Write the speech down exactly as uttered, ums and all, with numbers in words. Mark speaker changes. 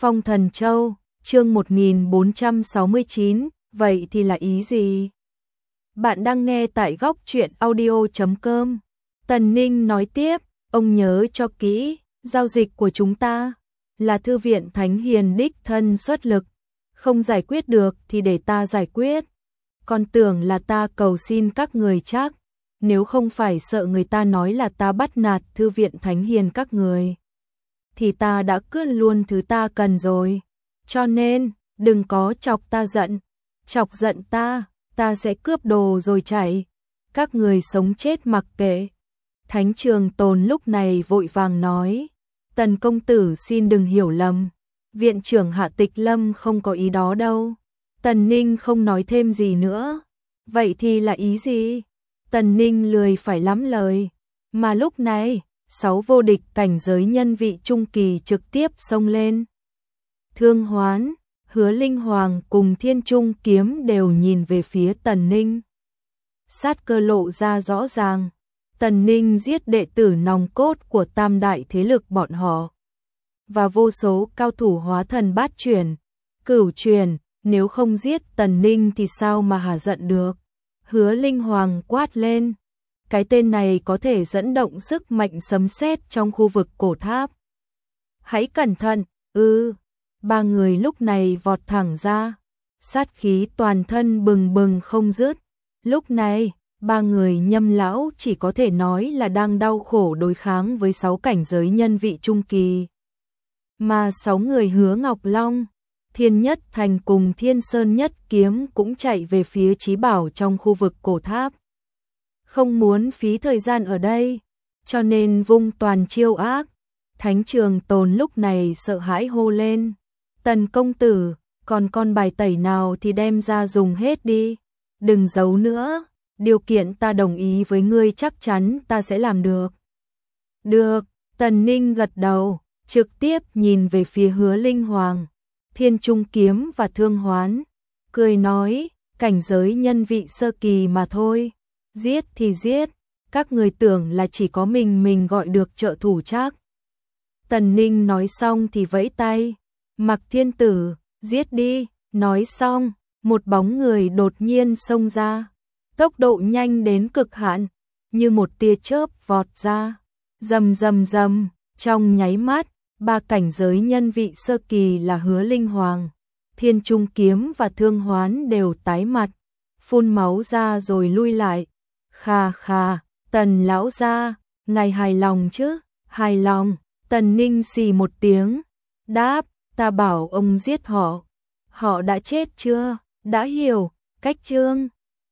Speaker 1: Phong Thần Châu, chương một nghìn bốn trăm sáu mươi chín, vậy thì là ý gì? Bạn đang nghe tại góc truyện audio chấm com. Tần Ninh nói tiếp, ông nhớ cho kỹ, giao dịch của chúng ta là Thư viện Thánh Hiền đích thân xuất lực, không giải quyết được thì để ta giải quyết. Còn tưởng là ta cầu xin các người chắc, nếu không phải sợ người ta nói là ta bắt nạt Thư viện Thánh Hiền các người, thì ta đã cướp luôn thứ ta cần rồi. Cho nên, đừng có chọc ta giận. Chọc giận ta, ta sẽ cướp đồ rồi chạy. Các người sống chết mặc kệ. Thánh Trường Tồn lúc này vội vàng nói, Tần công tử xin đừng hiểu lầm. Viện trưởng Hạ Tịch Lâm không có ý đó đâu. Tần Ninh không nói thêm gì nữa. Vậy thì là ý gì? Tần Ninh lười phải lắm lời. Mà lúc này, sáu vô địch cảnh giới nhân vị trung kỳ trực tiếp xông lên. Thương Hoán, Hứa Linh Hoàng cùng Thiên Trung Kiếm đều nhìn về phía Tần Ninh. Sát cơ lộ ra rõ ràng. Tần Ninh giết đệ tử nòng cốt của tam đại thế lực bọn họ. Và vô số cao thủ hóa thần bát truyền, cửu truyền, nếu không giết Tần Ninh thì sao mà hả giận được. Hứa Linh Hoàng quát lên. Cái tên này có thể dẫn động sức mạnh sấm sét trong khu vực cổ tháp. Hãy cẩn thận, ư. Ba người lúc này vọt thẳng ra. Sát khí toàn thân bừng bừng không dứt. Lúc này, ba người Nhâm lão chỉ có thể nói là đang đau khổ đối kháng với sáu cảnh giới nhân vị trung kỳ. Mà sáu người Hứa Ngọc Long, Thiên Nhất Thành cùng Thiên Sơn Nhất Kiếm cũng chạy về phía Chí Bảo trong khu vực cổ tháp. Không muốn phí thời gian ở đây, cho nên vung toàn chiêu ác. Thánh Trường Tồn lúc này sợ hãi hô lên, Tần công tử, còn con bài tẩy nào thì đem ra dùng hết đi, đừng giấu nữa, điều kiện ta đồng ý với ngươi chắc chắn ta sẽ làm được. Được, Tần Ninh gật đầu, trực tiếp nhìn về phía Hứa Linh Hoàng, Thiên Trung Kiếm và Thương Hoán, cười nói, cảnh giới nhân vị sơ kỳ mà thôi. Giết thì giết, các người tưởng là chỉ có mình mình gọi được trợ thủ chắc. Tần Ninh nói xong thì vẫy tay, Mặc Thiên Tử, giết đi, nói xong, một bóng người đột nhiên xông ra, tốc độ nhanh đến cực hạn, như một tia chớp vọt ra, rầm rầm rầm, trong nháy mắt, ba cảnh giới nhân vị sơ kỳ là Hứa Linh Hoàng, Thiên Trung Kiếm và Thương Hoán đều tái mặt, phun máu ra rồi lui lại. Khà khà, Tần lão gia, ngài hài lòng chứ? Hài lòng. Tần Ninh xì một tiếng, đáp, ta bảo ông giết họ. Họ đã chết chưa? Đã hiểu, cách chương.